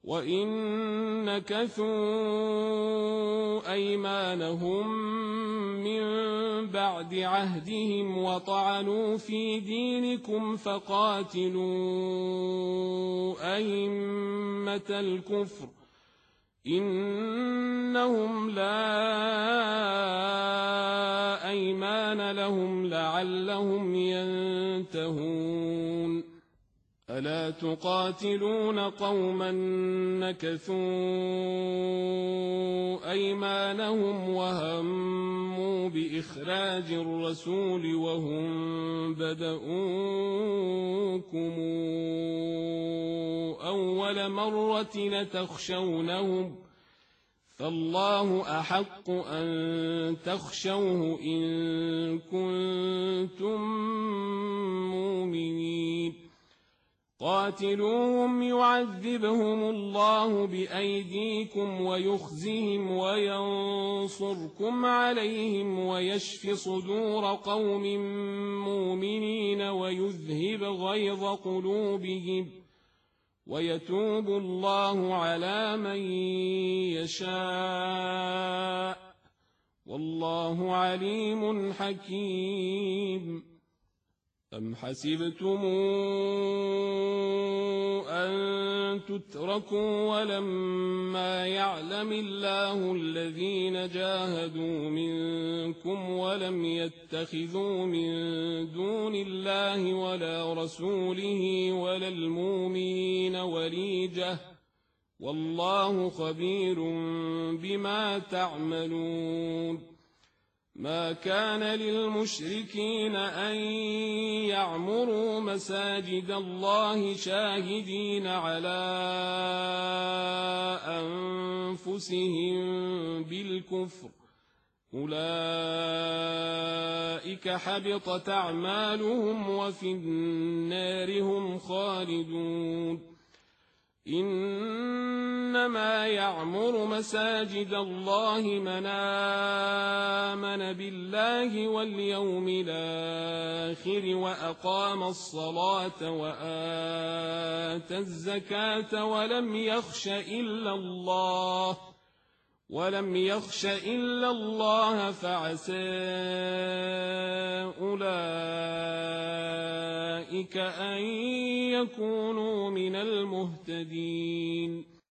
وإن نكثوا أيمانهم من بعد عهدهم وطعنوا في دينكم فقاتلوا أئمة الكفر إنهم لا أيمان لهم لعلهم ينتهون ألا تقاتلون قوما نكثوا أيمانهم وهموا بإخراج الرسول وهم بدؤوكم أول مرة لتخشونهم فالله أحق أن تخشوه إن كنتم مؤمنين قاتلوهم يعذبهم الله بأيديكم ويخزهم وينصركم عليهم ويشف صدور قوم مؤمنين ويذهب غيظ قلوبهم ويتوب الله على من يشاء والله عليم حكيم أم حسبتم أن تتركوا ولما يعلم الله الذين جاهدوا منكم ولم يتخذوا من دون الله ولا رسوله ولا المؤمنين وليجة والله خبير بما تعملون ما كان للمشركين أن يعمروا مساجد الله شاهدين على أنفسهم بالكفر أولئك حبطت أعمالهم وفي النار هم خالدون إنما يعمر مساجد الله من آمن بالله واليوم الآخر وأقام الصلاة وآتى الزكاة ولم يخش إلا الله فعسى أولئك أن يكونوا من المهتدين